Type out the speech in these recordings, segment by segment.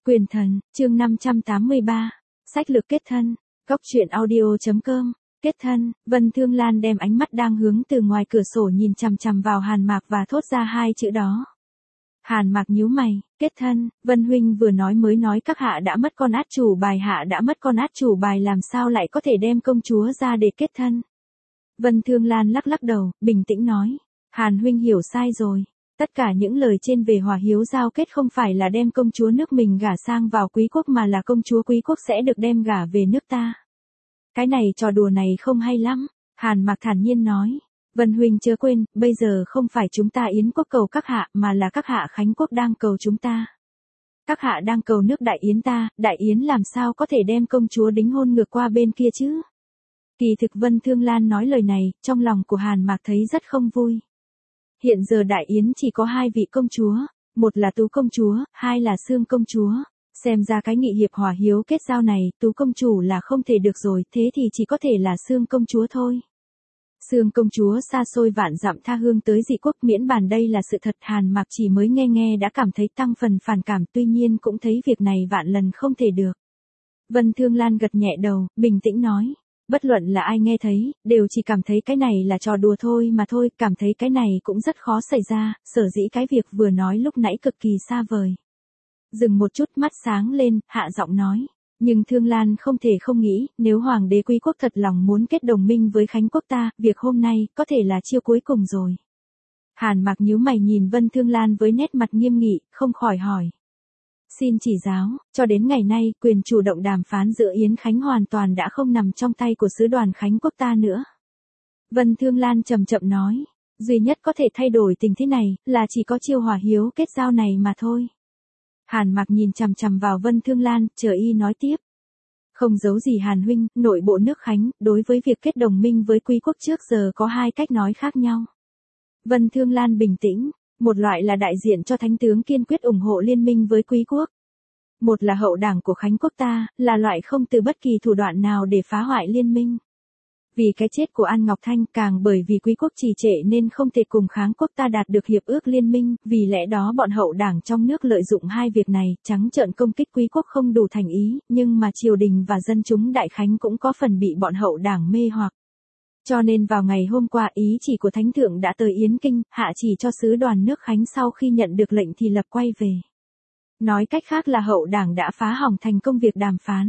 Quyền thần, chương 583. Sách lược kết thân. Góc truyện audio.com. Kết thân. Vân Thương Lan đem ánh mắt đang hướng từ ngoài cửa sổ nhìn chằm chằm vào Hàn Mạc và thốt ra hai chữ đó. Hàn Mạc nhíu mày. Kết thân. Vân huynh vừa nói mới nói các hạ đã mất con át chủ bài, hạ đã mất con át chủ bài làm sao lại có thể đem công chúa ra để kết thân. Vân Thương Lan lắc lắc đầu, bình tĩnh nói. Hàn huynh hiểu sai rồi. Tất cả những lời trên về hòa hiếu giao kết không phải là đem công chúa nước mình gả sang vào quý quốc mà là công chúa quý quốc sẽ được đem gả về nước ta. Cái này trò đùa này không hay lắm. Hàn Mạc thản nhiên nói. Vân huynh chớ quên, bây giờ không phải chúng ta Yến quốc cầu các hạ mà là các hạ Khánh quốc đang cầu chúng ta. Các hạ đang cầu nước Đại Yến ta, Đại Yến làm sao có thể đem công chúa đính hôn ngược qua bên kia chứ? Kỳ thực Vân Thương Lan nói lời này, trong lòng của Hàn Mạc thấy rất không vui. Hiện giờ Đại Yến chỉ có hai vị công chúa, một là Tú công chúa, hai là Sương công chúa. Xem ra cái nghị hiệp hòa hiếu kết giao này, Tú công chủ là không thể được rồi, thế thì chỉ có thể là Sương công chúa thôi. Sương công chúa xa xôi vạn dặm tha hương tới dị quốc, miễn bàn đây là sự thật. Hàn Mạc chỉ mới nghe đã cảm thấy tăng phần phản cảm, tuy nhiên cũng thấy việc này vạn lần không thể được. Vân Thương Lan gật nhẹ đầu, bình tĩnh nói. Bất luận là ai nghe thấy, đều chỉ cảm thấy cái này là trò đùa thôi mà thôi, cảm thấy cái này cũng rất khó xảy ra, sở dĩ cái việc vừa nói lúc nãy cực kỳ xa vời. Dừng một chút, mắt sáng lên, hạ giọng nói. Nhưng Thương Lan không thể không nghĩ, nếu Hoàng đế Quý quốc thật lòng muốn kết đồng minh với Khánh quốc ta, việc hôm nay, có thể là chiêu cuối cùng rồi. Hàn Mạc nhíu mày nhìn Vân Thương Lan với nét mặt nghiêm nghị, không khỏi hỏi. Xin chỉ giáo, cho đến ngày nay, quyền chủ động đàm phán giữa Yến Khánh hoàn toàn đã không nằm trong tay của sứ đoàn Khánh quốc ta nữa. Vân Thương Lan chậm chậm nói, duy nhất có thể thay đổi tình thế này, là chỉ có chiêu hòa hiếu kết giao này mà thôi. Hàn Mạc nhìn chằm chằm vào Vân Thương Lan, chờ y nói tiếp. Không giấu gì Hàn huynh, nội bộ nước Khánh, đối với việc kết đồng minh với Quý quốc trước giờ có hai cách nói khác nhau. Vân Thương Lan bình tĩnh. Một loại là đại diện cho thánh tướng kiên quyết ủng hộ liên minh với Quý quốc. Một là hậu đảng của Khánh quốc ta, là loại không từ bất kỳ thủ đoạn nào để phá hoại liên minh. Vì cái chết của An Ngọc Thanh, càng bởi vì Quý quốc trì trệ nên không thể cùng Kháng quốc ta đạt được hiệp ước liên minh, vì lẽ đó bọn hậu đảng trong nước lợi dụng hai việc này, trắng trợn công kích Quý quốc không đủ thành ý, nhưng mà triều đình và dân chúng Đại Khánh cũng có phần bị bọn hậu đảng mê hoặc. Cho nên vào ngày hôm qua ý chỉ của Thánh thượng đã tới Yến Kinh, hạ chỉ cho sứ đoàn nước Khánh sau khi nhận được lệnh thì lập quay về. Nói cách khác là hậu đảng đã phá hỏng thành công việc đàm phán.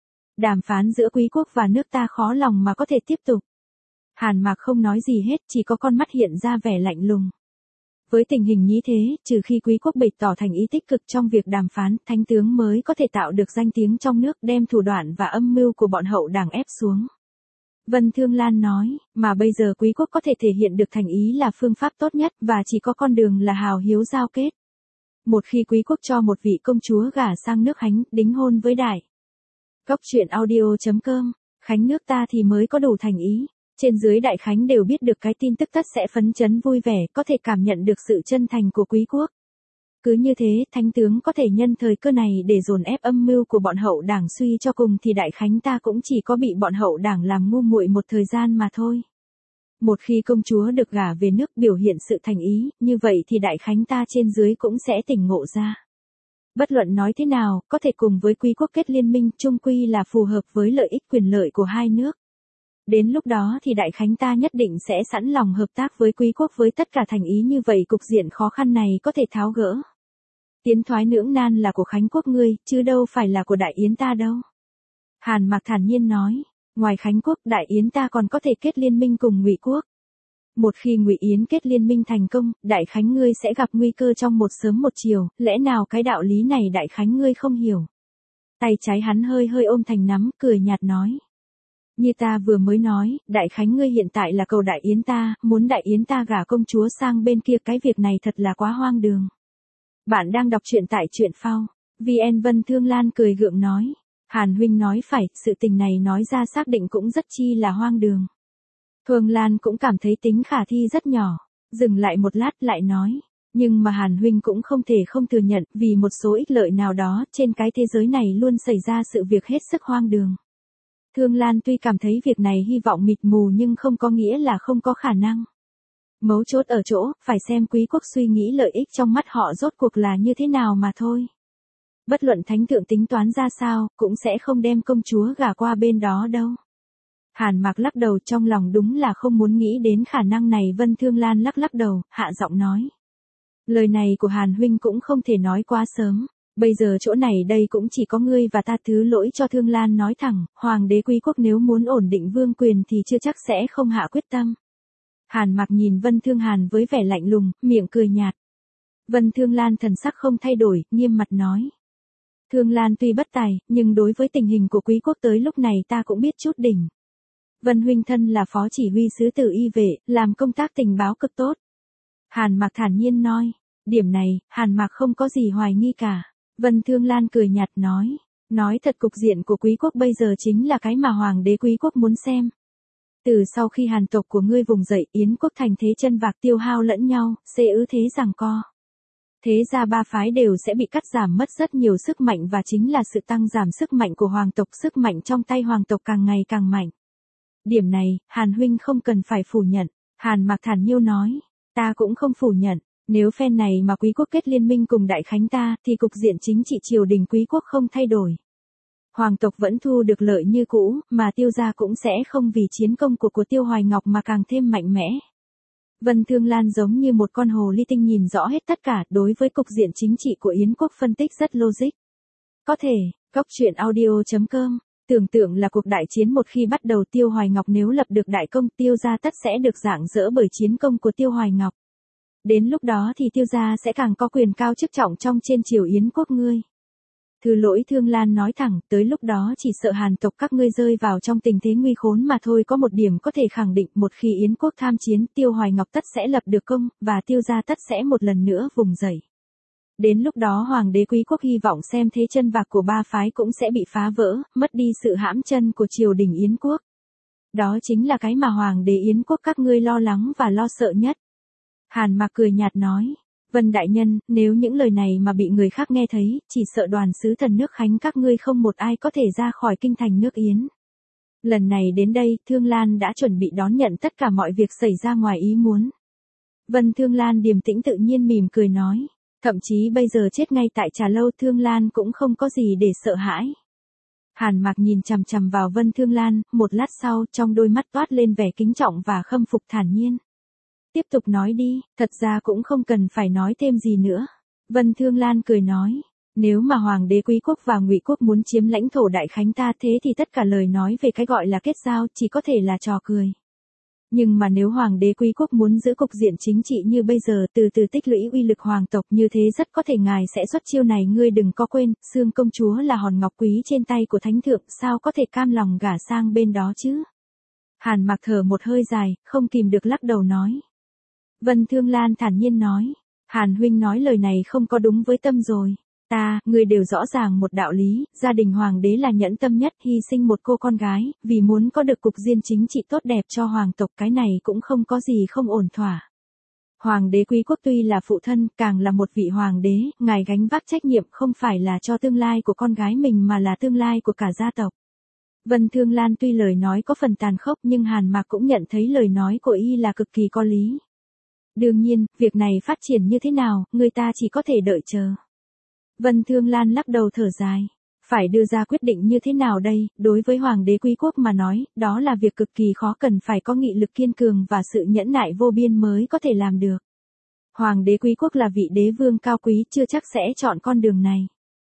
Đàm phán giữa Quý quốc và nước ta khó lòng mà có thể tiếp tục. Hàn Mạc không nói gì hết, chỉ có con mắt hiện ra vẻ lạnh lùng. Với tình hình như thế, trừ khi Quý quốc bày tỏ thành ý tích cực trong việc đàm phán, thánh tướng mới có thể tạo được danh tiếng trong nước, đem thủ đoạn và âm mưu của bọn hậu đảng ép xuống. Vân Thương Lan nói, mà bây giờ Quý quốc có thể thể hiện được thành ý là phương pháp tốt nhất và chỉ có con đường là hào hiếu giao kết. Một khi Quý quốc cho một vị công chúa gả sang nước Khánh, đính hôn với Đại. Góc truyện audio.com, Khánh nước ta thì mới có đủ thành ý. Trên dưới Đại Khánh đều biết được cái tin tức tất sẽ phấn chấn vui vẻ, có thể cảm nhận được sự chân thành của Quý quốc. Cứ như thế, thánh tướng có thể nhân thời cơ này để dồn ép âm mưu của bọn hậu đảng, suy cho cùng thì Đại Khánh ta cũng chỉ có bị bọn hậu đảng làm ngu muội một thời gian mà thôi. Một khi công chúa được gả về nước biểu hiện sự thành ý, như vậy thì Đại Khánh ta trên dưới cũng sẽ tỉnh ngộ ra. Bất luận nói thế nào, có thể cùng với Quý quốc kết liên minh chung quy là phù hợp với lợi ích quyền lợi của hai nước. Đến lúc đó thì Đại Khánh ta nhất định sẽ sẵn lòng hợp tác với Quý quốc, với tất cả thành ý, như vậy cục diện khó khăn này có thể tháo gỡ. Tiến thoái lưỡng nan là của Khánh quốc ngươi, chứ đâu phải là của Đại Yến ta đâu. Hàn Mạc thản nhiên nói, ngoài Khánh quốc, Đại Yến ta còn có thể kết liên minh cùng Ngụy quốc. Một khi Ngụy Yến kết liên minh thành công, Đại Khánh ngươi sẽ gặp nguy cơ trong một sớm một chiều, lẽ nào cái đạo lý này Đại Khánh ngươi không hiểu. Tay trái hắn hơi ôm thành nắm, cười nhạt nói. Như ta vừa mới nói, Đại Khánh ngươi hiện tại là cầu Đại Yến ta, muốn Đại Yến ta gả công chúa sang bên kia, cái việc này thật là quá hoang đường. Bạn đang đọc truyện tại truyện phao. VN. Vân Thương Lan cười gượng nói. Hàn huynh nói phải, sự tình này nói ra xác định cũng rất chi là hoang đường. Thương Lan cũng cảm thấy tính khả thi rất nhỏ. Dừng lại một lát lại nói. Nhưng mà Hàn huynh cũng không thể không thừa nhận, vì một số ích lợi nào đó, trên cái thế giới này luôn xảy ra sự việc hết sức hoang đường. Thương Lan tuy cảm thấy việc này hy vọng mịt mù nhưng không có nghĩa là không có khả năng. Mấu chốt ở chỗ, phải xem Quý quốc suy nghĩ lợi ích trong mắt họ rốt cuộc là như thế nào mà thôi. Bất luận thánh thượng tính toán ra sao, cũng sẽ không đem công chúa gả qua bên đó đâu. Hàn Mạc lắc đầu, trong lòng đúng là không muốn nghĩ đến khả năng này. Vân Thương Lan lắc lắc đầu, hạ giọng nói. Lời này của Hàn huynh cũng không thể nói quá sớm. Bây giờ chỗ này đây cũng chỉ có ngươi và ta, thứ lỗi cho Thương Lan nói thẳng, Hoàng đế Quý quốc nếu muốn ổn định vương quyền thì chưa chắc sẽ không hạ quyết tâm. Hàn Mạc nhìn Vân Thương Hàn với vẻ lạnh lùng, miệng cười nhạt. Vân Thương Lan thần sắc không thay đổi, nghiêm mặt nói. Thương Lan tuy bất tài, nhưng đối với tình hình của Quý quốc tới lúc này ta cũng biết chút đỉnh. Vân huynh thân là phó chỉ huy sứ tử y vệ, làm công tác tình báo cực tốt. Hàn Mạc thản nhiên nói. Điểm này, Hàn Mạc không có gì hoài nghi cả. Vân Thương Lan cười nhạt nói. Nói thật, cục diện của Quý quốc bây giờ chính là cái mà Hoàng đế Quý quốc muốn xem. Từ sau khi Hàn tộc của ngươi vùng dậy, Yến quốc thành thế chân vạc, tiêu hao lẫn nhau, xê ứ thế giằng co. Thế ra ba phái đều sẽ bị cắt giảm mất rất nhiều sức mạnh, và chính là sự tăng giảm sức mạnh của hoàng tộc, sức mạnh trong tay hoàng tộc càng ngày càng mạnh. Điểm này, Hàn huynh không cần phải phủ nhận. Hàn Mạc thản nhiêu nói. Ta cũng không phủ nhận. Nếu phen này mà Quý quốc kết liên minh cùng Đại Khánh ta, thì cục diện chính trị triều đình Quý quốc không thay đổi. Hoàng tộc vẫn thu được lợi như cũ, mà Tiêu gia cũng sẽ không vì chiến công của Tiêu Hoài Ngọc mà càng thêm mạnh mẽ. Vân Thương Lan giống như một con hồ ly tinh nhìn rõ hết tất cả, đối với cục diện chính trị của Yến quốc phân tích rất logic. Có thể, goctruyện.audio.com, tưởng tượng là cuộc đại chiến một khi bắt đầu, Tiêu Hoài Ngọc nếu lập được đại công, Tiêu gia tất sẽ được rạng rỡ bởi chiến công của Tiêu Hoài Ngọc. Đến lúc đó thì Tiêu gia sẽ càng có quyền cao chức trọng trong trên triều Yến quốc ngươi. Thứ lỗi, Thương Lan nói thẳng, tới lúc đó chỉ sợ Hàn tộc các ngươi rơi vào trong tình thế nguy khốn mà thôi. Có một điểm có thể khẳng định, một khi Yến quốc tham chiến, Tiêu Hoài Ngọc tất sẽ lập được công, và Tiêu gia tất sẽ một lần nữa vùng dậy. Đến lúc đó Hoàng đế Quý quốc hy vọng xem thế chân vạc của ba phái cũng sẽ bị phá vỡ, mất đi sự hãm chân của triều đình Yến quốc. Đó chính là cái mà Hoàng đế Yến quốc các ngươi lo lắng và lo sợ nhất. Hàn Mạc cười nhạt nói. Vân đại nhân, nếu những lời này mà bị người khác nghe thấy, chỉ sợ đoàn sứ thần nước Khánh các ngươi không một ai có thể ra khỏi kinh thành nước Yến. Lần này đến đây, Thương Lan đã chuẩn bị đón nhận tất cả mọi việc xảy ra ngoài ý muốn. Vân Thương Lan điềm tĩnh tự nhiên mỉm cười nói. Thậm chí bây giờ chết ngay tại Trà Lâu, Thương Lan cũng không có gì để sợ hãi. Hàn Mạc nhìn chằm chằm vào Vân Thương Lan, một lát sau, trong đôi mắt toát lên vẻ kính trọng và khâm phục, thản nhiên. Tiếp tục nói đi, thật ra cũng không cần phải nói thêm gì nữa. Vân Thương Lan cười nói. Nếu mà Hoàng đế Quý quốc và Ngụy quốc muốn chiếm lãnh thổ Đại Khánh ta, thế thì tất cả lời nói về cái gọi là kết giao chỉ có thể là trò cười. Nhưng mà nếu Hoàng đế Quý quốc muốn giữ cục diện chính trị như bây giờ, từ từ tích lũy uy lực hoàng tộc, như thế rất có thể ngài sẽ xuất chiêu này. Ngươi đừng có quên, Sương công chúa là hòn ngọc quý trên tay của thánh thượng, sao có thể cam lòng gả sang bên đó chứ? Hàn Mạc thở một hơi dài, không kìm được lắc đầu nói. Vân Thương Lan thản nhiên nói. Hàn huynh nói lời này không có đúng với tâm rồi. Ngươi đều rõ ràng một đạo lý, gia đình hoàng đế là nhẫn tâm nhất, hy sinh một cô con gái, vì muốn có được cục diện chính trị tốt đẹp cho hoàng tộc, cái này cũng không có gì không ổn thỏa. Hoàng đế Quý quốc tuy là phụ thân, càng là một vị hoàng đế, ngài gánh vác trách nhiệm không phải là cho tương lai của con gái mình mà là tương lai của cả gia tộc. Vân Thương Lan tuy lời nói có phần tàn khốc, nhưng Hàn Mạc cũng nhận thấy lời nói của y là cực kỳ có lý. Đương nhiên, việc này phát triển như thế nào, người ta chỉ có thể đợi chờ. Vân Thương Lan lắc đầu thở dài. Phải đưa ra quyết định như thế nào đây, đối với Hoàng đế Quý quốc mà nói, đó là việc cực kỳ khó, cần phải có nghị lực kiên cường và sự nhẫn nại vô biên mới có thể làm được. Hoàng đế Quý quốc là vị đế vương cao quý, chưa chắc sẽ chọn con đường này.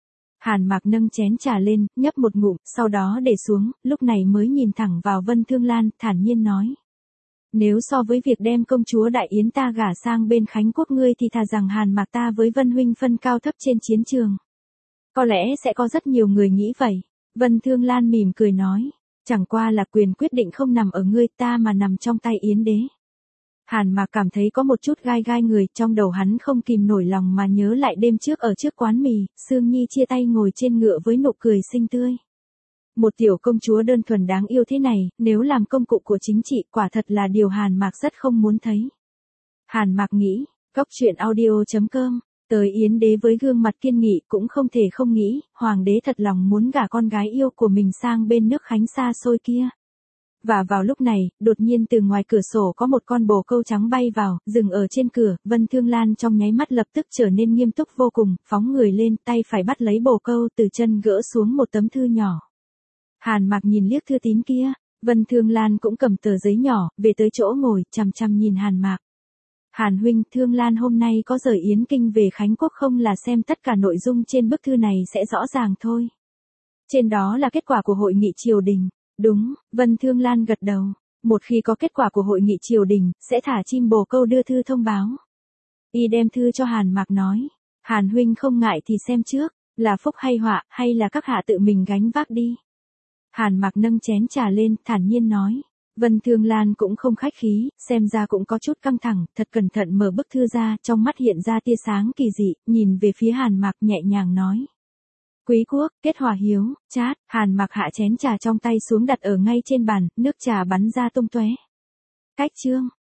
Hàn Mạc nâng chén trà lên, nhấp một ngụm, sau đó để xuống, lúc này mới nhìn thẳng vào Vân Thương Lan, thản nhiên nói. Nếu so với việc đem công chúa Đại Yến ta gả sang bên Khánh quốc ngươi thì thà rằng Hàn Mạc ta với Vân huynh phân cao thấp trên chiến trường. Có lẽ sẽ có rất nhiều người nghĩ vậy. Vân Thương Lan mỉm cười nói. Chẳng qua là quyền quyết định không nằm ở ngươi ta mà nằm trong tay Yến đế. Hàn Mạc cảm thấy có một chút gai gai người, trong đầu hắn không kìm nổi lòng mà nhớ lại đêm trước ở trước quán mì, Sương Nhi chia tay ngồi trên ngựa với nụ cười xinh tươi. Một tiểu công chúa đơn thuần đáng yêu thế này, nếu làm công cụ của chính trị, quả thật là điều Hàn Mạc rất không muốn thấy. Hàn Mạc nghĩ, goctruyện.audio.com, tới Yến đế với gương mặt kiên nghị cũng không thể không nghĩ, Hoàng đế thật lòng muốn gả con gái yêu của mình sang bên nước Khánh xa xôi kia. Và vào lúc này, đột nhiên từ ngoài cửa sổ có một con bồ câu trắng bay vào, dừng ở trên cửa, Vân Thương Lan trong nháy mắt lập tức trở nên nghiêm túc vô cùng, phóng người lên, tay phải bắt lấy bồ câu từ chân gỡ xuống một tấm thư nhỏ. Hàn Mạc nhìn liếc thư tín kia, Vân Thương Lan cũng cầm tờ giấy nhỏ, về tới chỗ ngồi, chằm chằm nhìn Hàn Mạc. Hàn huynh, Thương Lan hôm nay có rời Yến Kinh về Khánh Quốc không, là xem tất cả nội dung trên bức thư này sẽ rõ ràng thôi. Trên đó là kết quả của hội nghị triều đình. Đúng, Vân Thương Lan gật đầu. Một khi có kết quả của hội nghị triều đình, sẽ thả chim bồ câu đưa thư thông báo. Y đem thư cho Hàn Mạc nói. Hàn huynh không ngại thì xem trước, là phúc hay họa, hay là các hạ tự mình gánh vác đi. Hàn Mạc nâng chén trà lên, thản nhiên nói. Vân Thương Lan cũng không khách khí, xem ra cũng có chút căng thẳng, thật cẩn thận mở bức thư ra, trong mắt hiện ra tia sáng kỳ dị, nhìn về phía Hàn Mạc nhẹ nhàng nói. Quý quốc, kết hòa hiếu, chát, Hàn Mạc hạ chén trà trong tay xuống đặt ở ngay trên bàn, nước trà bắn ra tung tóe. Cách chương.